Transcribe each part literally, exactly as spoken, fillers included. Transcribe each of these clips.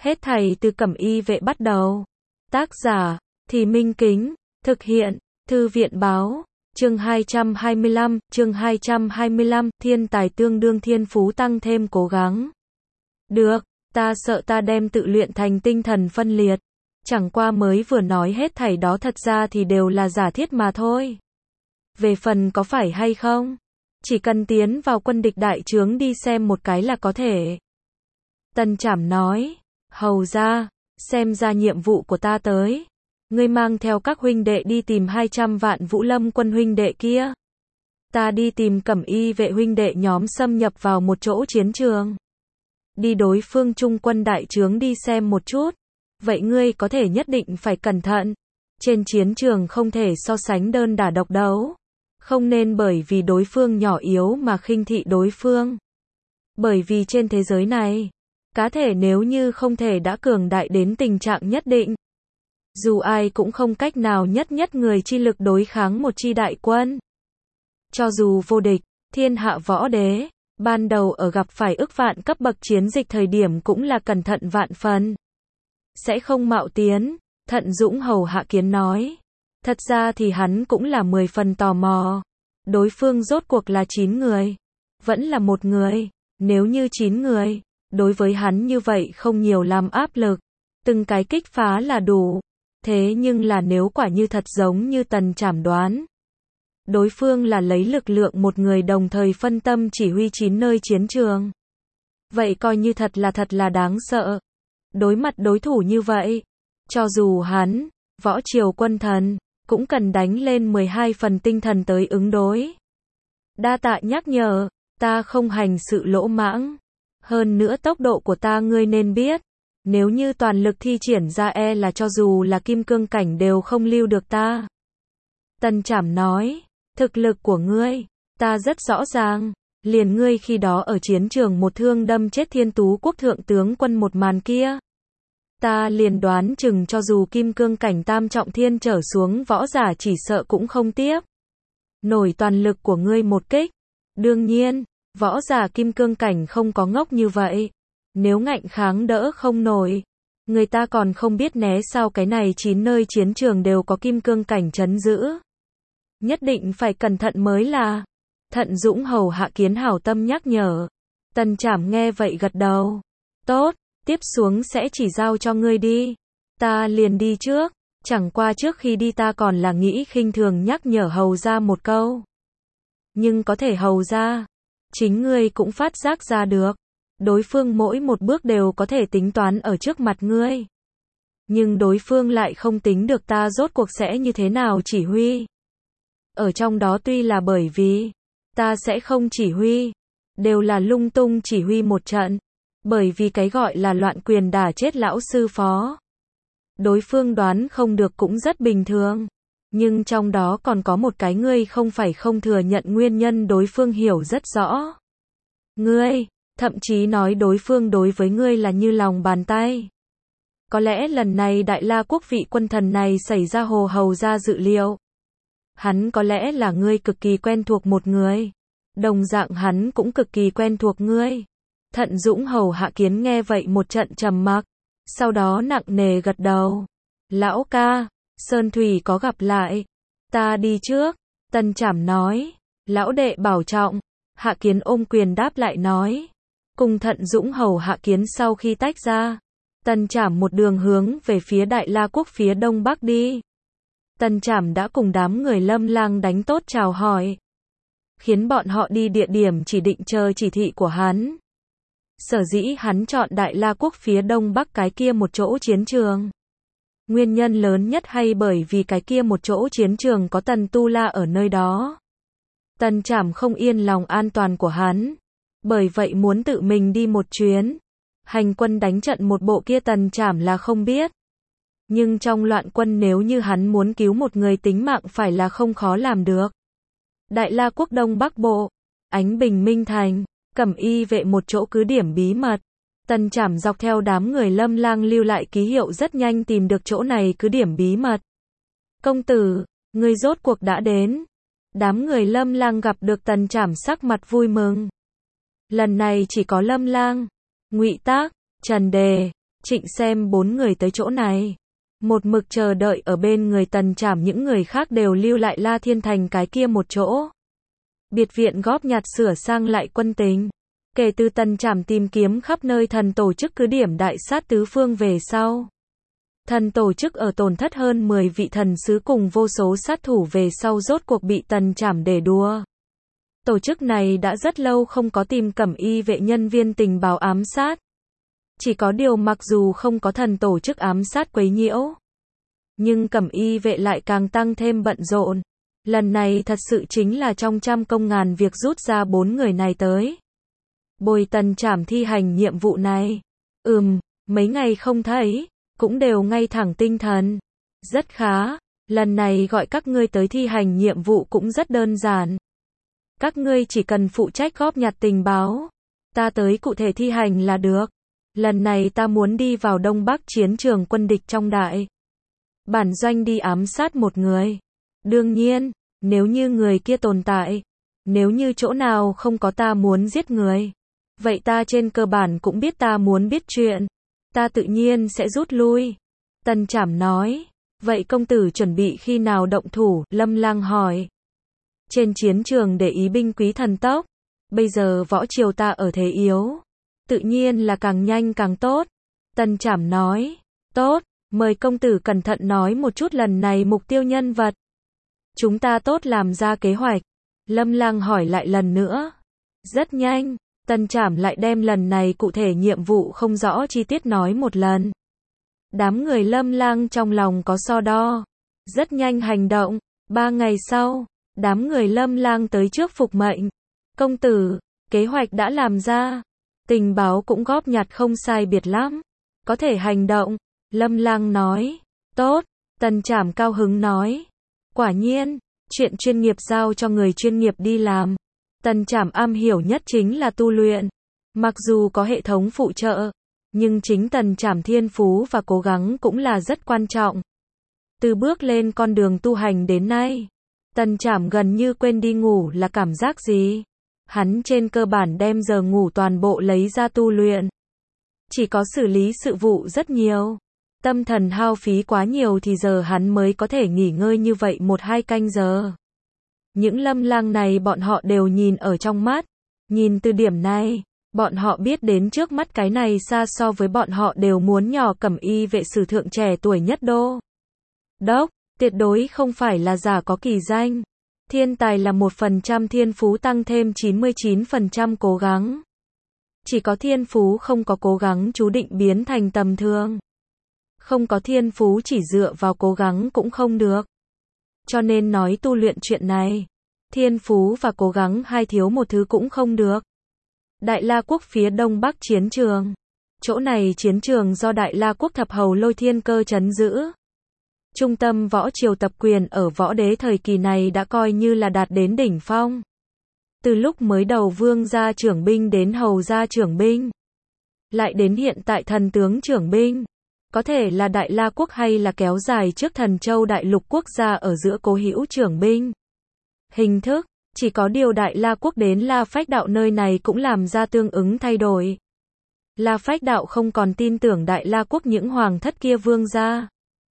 Hết thảy từ Cẩm Y vệ bắt đầu. Tác giả, Thì Minh Kính, thực hiện, Thư viện báo, chương hai trăm hai mươi lăm, chương hai trăm hai mươi lăm, thiên tài tương đương thiên phú tăng thêm cố gắng. Được, ta sợ ta đem tự luyện thành tinh thần phân liệt. Chẳng qua mới vừa nói hết thảy đó thật ra thì đều là giả thiết mà thôi. Về phần có phải hay không, chỉ cần tiến vào quân địch đại trướng đi xem một cái là có thể. Tần Trảm nói, hầu ra, xem ra nhiệm vụ của ta tới. Ngươi mang theo các huynh đệ đi tìm hai trăm vạn Vũ Lâm quân huynh đệ kia. Ta đi tìm Cẩm Y vệ huynh đệ nhóm xâm nhập vào một chỗ chiến trường. Đi đối phương trung quân đại trướng đi xem một chút. Vậy ngươi có thể nhất định phải cẩn thận. Trên chiến trường không thể so sánh đơn đả độc đấu. Không nên bởi vì đối phương nhỏ yếu mà khinh thị đối phương. Bởi vì trên thế giới này, cá thể nếu như không thể đã cường đại đến tình trạng nhất định, dù ai cũng không cách nào nhất nhất người chi lực đối kháng một chi đại quân. Cho dù vô địch, thiên hạ võ đế, ban đầu ở gặp phải ức vạn cấp bậc chiến dịch thời điểm cũng là cẩn thận vạn phần. Sẽ không mạo tiến, Thận Dũng hầu hạ kiến nói. Thật ra thì hắn cũng là mười phần tò mò. Đối phương rốt cuộc là chín người. Vẫn là một người. Nếu như chín người, đối với hắn như vậy không nhiều làm áp lực. Từng cái kích phá là đủ. Thế nhưng là nếu quả như thật giống như Tần Trảm đoán. Đối phương là lấy lực lượng một người đồng thời phân tâm chỉ huy chín nơi chiến trường. Vậy coi như thật là thật là đáng sợ. Đối mặt đối thủ như vậy, cho dù hắn, võ triều quân thần, cũng cần đánh lên mười hai phần tinh thần tới ứng đối. Đa tạ nhắc nhở, ta không hành sự lỗ mãng. Hơn nữa tốc độ của ta ngươi nên biết. Nếu như toàn lực thi triển ra e là cho dù là kim cương cảnh đều không lưu được ta. Tần Trảm nói, thực lực của ngươi, ta rất rõ ràng. Liền ngươi khi đó ở chiến trường một thương đâm chết Thiên Tú quốc thượng tướng quân một màn kia. Ta liền đoán chừng cho dù kim cương cảnh tam trọng thiên trở xuống võ giả chỉ sợ cũng không tiếp nổi toàn lực của ngươi một kích. Đương nhiên, võ giả kim cương cảnh không có ngốc như vậy. Nếu ngạnh kháng đỡ không nổi, người ta còn không biết né sao cái này chín nơi chiến trường đều có kim cương cảnh trấn giữ. Nhất định phải cẩn thận mới là. Thận Dũng hầu hạ kiến hảo tâm nhắc nhở. Tần Trảm nghe vậy gật đầu. Tốt, tiếp xuống sẽ chỉ giao cho ngươi đi. Ta liền đi trước. Chẳng qua trước khi đi ta còn là nghĩ khinh thường nhắc nhở hầu ra một câu. Nhưng có thể hầu ra, chính ngươi cũng phát giác ra được. Đối phương mỗi một bước đều có thể tính toán ở trước mặt ngươi. Nhưng đối phương lại không tính được ta rốt cuộc sẽ như thế nào chỉ huy. Ở trong đó tuy là bởi vì ta sẽ không chỉ huy, đều là lung tung chỉ huy một trận. Bởi vì cái gọi là loạn quyền đả chết lão sư phó. Đối phương đoán không được cũng rất bình thường. Nhưng trong đó còn có một cái ngươi không phải không thừa nhận nguyên nhân đối phương hiểu rất rõ. Ngươi, thậm chí nói đối phương đối với ngươi là như lòng bàn tay. Có lẽ lần này Đại La quốc vị quân thần này xảy ra hồ hầu ra dự liệu. Hắn có lẽ là ngươi cực kỳ quen thuộc một người. Đồng dạng hắn cũng cực kỳ quen thuộc ngươi. Thận Dũng hầu hạ kiến nghe vậy một trận trầm mặc. Sau đó nặng nề gật đầu. Lão ca, Sơn Thủy có gặp lại. Ta đi trước. Tần Trảm nói. Lão đệ bảo trọng. Hạ kiến ôm quyền đáp lại nói. Cùng Thận Dũng hầu hạ kiến sau khi tách ra. Tần Trảm một đường hướng về phía Đại La quốc phía đông bắc đi. Tần Trảm đã cùng đám người Lâm Lang đánh tốt chào hỏi. Khiến bọn họ đi địa điểm chỉ định chờ chỉ thị của hắn. Sở dĩ hắn chọn Đại La quốc phía đông bắc cái kia một chỗ chiến trường. Nguyên nhân lớn nhất hay bởi vì cái kia một chỗ chiến trường có Tần Tu La ở nơi đó. Tần Trảm không yên lòng an toàn của hắn. Bởi vậy muốn tự mình đi một chuyến. Hành quân đánh trận một bộ kia Tần Trảm là không biết. Nhưng trong loạn quân nếu như hắn muốn cứu một người tính mạng phải là không khó làm được. Đại La quốc đông bắc bộ, Ánh Bình Minh Thành, Cẩm Y vệ một chỗ cứ điểm bí mật. Tần Trảm dọc theo đám người Lâm Lang lưu lại ký hiệu rất nhanh tìm được chỗ này cứ điểm bí mật. Công tử, ngươi rốt cuộc đã đến. Đám người Lâm Lang gặp được Tần Trảm sắc mặt vui mừng. Lần này chỉ có Lâm Lang, Ngụy Tác, Trần Đề, Trịnh xem bốn người tới chỗ này. Một mực chờ đợi ở bên người Tần Trảm, những người khác đều lưu lại La Thiên Thành cái kia một chỗ. Biệt viện góp nhặt sửa sang lại quân tình. Kể từ Tần Trảm tìm kiếm khắp nơi thần tổ chức cứ điểm đại sát tứ phương về sau. Thần tổ chức ở tổn thất hơn mười vị thần sứ cùng vô số sát thủ về sau rốt cuộc bị Tần Trảm để đùa. Tổ chức này đã rất lâu không có tìm Cẩm Y vệ nhân viên tình báo ám sát. Chỉ có điều mặc dù không có thần tổ chức ám sát quấy nhiễu, nhưng Cẩm Y vệ lại càng tăng thêm bận rộn. Lần này thật sự chính là trong trăm công ngàn việc rút ra bốn người này tới. Bồi Tần Trảm thi hành nhiệm vụ này. Ừm, mấy ngày không thấy, cũng đều ngay thẳng tinh thần. Rất khá, lần này gọi các ngươi tới thi hành nhiệm vụ cũng rất đơn giản. Các ngươi chỉ cần phụ trách góp nhặt tình báo. Ta tới cụ thể thi hành là được. Lần này ta muốn đi vào Đông Bắc chiến trường quân địch trong đại bản doanh đi ám sát một người. Đương nhiên, nếu như người kia tồn tại, nếu như chỗ nào không có ta muốn giết người, vậy ta trên cơ bản cũng biết ta muốn biết chuyện. Ta tự nhiên sẽ rút lui. Tần Trảm nói. Vậy công tử chuẩn bị khi nào động thủ? Lâm Lang hỏi. Trên chiến trường để ý binh quý thần tốc. Bây giờ võ triều ta ở thế yếu. Tự nhiên là càng nhanh càng tốt. Tần Trảm nói. Tốt, mời công tử cẩn thận nói một chút lần này mục tiêu nhân vật. Chúng ta tốt làm ra kế hoạch. Lâm Lang hỏi lại lần nữa. Rất nhanh, Tần Trảm lại đem lần này cụ thể nhiệm vụ không rõ chi tiết nói một lần. Đám người Lâm Lang trong lòng có so đo. Rất nhanh hành động. Ba ngày sau, đám người Lâm Lang tới trước phục mệnh. Công tử, kế hoạch đã làm ra. Tình báo cũng góp nhặt không sai biệt lắm. Có thể hành động. Lâm Lang nói. Tốt, Tần Trảm cao hứng nói. Quả nhiên, chuyện chuyên nghiệp giao cho người chuyên nghiệp đi làm. Tần Trảm am hiểu nhất chính là tu luyện. Mặc dù có hệ thống phụ trợ, nhưng chính Tần Trảm thiên phú và cố gắng cũng là rất quan trọng. Từ bước lên con đường tu hành đến nay, Tần Trảm gần như quên đi ngủ là cảm giác gì. Hắn trên cơ bản đem giờ ngủ toàn bộ lấy ra tu luyện. Chỉ có xử lý sự vụ rất nhiều. Tâm thần hao phí quá nhiều thì giờ hắn mới có thể nghỉ ngơi như vậy một hai canh giờ. Những Lâm Lang này bọn họ đều nhìn ở trong mắt. Nhìn từ điểm này, bọn họ biết đến trước mắt cái này xa so với bọn họ đều muốn nhỏ Cẩm Y vệ sử thượng trẻ tuổi nhất đô đốc, tuyệt đối không phải là giả có kỳ danh. Thiên tài là một phần trăm thiên phú tăng thêm chín mươi chín phần trăm cố gắng. Chỉ có thiên phú không có cố gắng chú định biến thành tầm thường. Không có thiên phú chỉ dựa vào cố gắng cũng không được. Cho nên nói tu luyện chuyện này, thiên phú và cố gắng hai thiếu một thứ cũng không được. Đại La quốc phía đông bắc chiến trường. Chỗ này chiến trường do Đại La quốc thập hầu Lôi Thiên Cơ trấn giữ. Trung tâm võ triều tập quyền ở võ đế thời kỳ này đã coi như là đạt đến đỉnh phong. Từ lúc mới đầu vương gia trưởng binh đến hầu gia trưởng binh, lại đến hiện tại thần tướng trưởng binh, có thể là Đại La quốc hay là kéo dài trước Thần Châu đại lục quốc gia ở giữa cố hữu trưởng binh. Hình thức, chỉ có điều Đại La quốc đến La Phách đạo nơi này cũng làm ra tương ứng thay đổi. La Phách đạo không còn tin tưởng Đại La quốc những hoàng thất kia vương gia.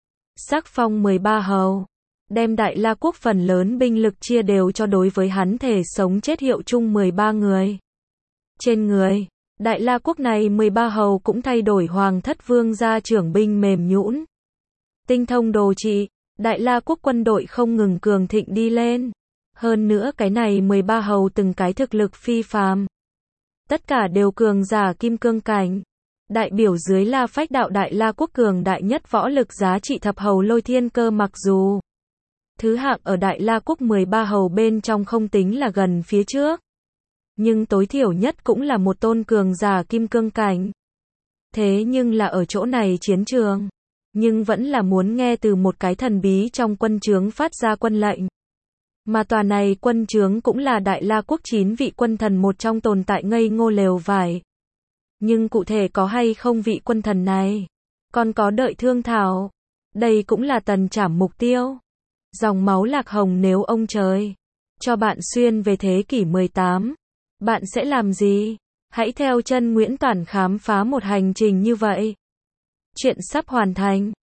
Sắc phong mười ba hầu, đem Đại La quốc phần lớn binh lực chia đều cho đối với hắn thể sống chết hiệu chung mười ba người. Trên người, Đại La quốc này mười ba hầu cũng thay đổi hoàng thất vương gia trưởng binh mềm nhũn. Tinh thông đồ trị, Đại La quốc quân đội không ngừng cường thịnh đi lên. Hơn nữa cái này mười ba hầu từng cái thực lực phi phàm. Tất cả đều cường giả kim cương cảnh. Đại biểu dưới La Phách đạo Đại La quốc cường đại nhất võ lực giá trị thập hầu Lôi Thiên Cơ, mặc dù thứ hạng ở Đại La quốc mười ba hầu bên trong không tính là gần phía trước, nhưng tối thiểu nhất cũng là một tôn cường giả kim cương cảnh. Thế nhưng là ở chỗ này chiến trường, nhưng vẫn là muốn nghe từ một cái thần bí trong quân trướng phát ra quân lệnh. Mà tòa này quân trướng cũng là Đại La quốc chín vị quân thần một trong tồn tại ngây ngô lều vải. Nhưng cụ thể có hay không vị quân thần này, còn có đợi thương thảo. Đây cũng là Tần Trảm mục tiêu. Dòng máu lạc hồng, nếu ông trời cho bạn xuyên về thế kỷ mười tám, bạn sẽ làm gì? Hãy theo chân Nguyễn Toản khám phá một hành trình như vậy. Chuyện sắp hoàn thành.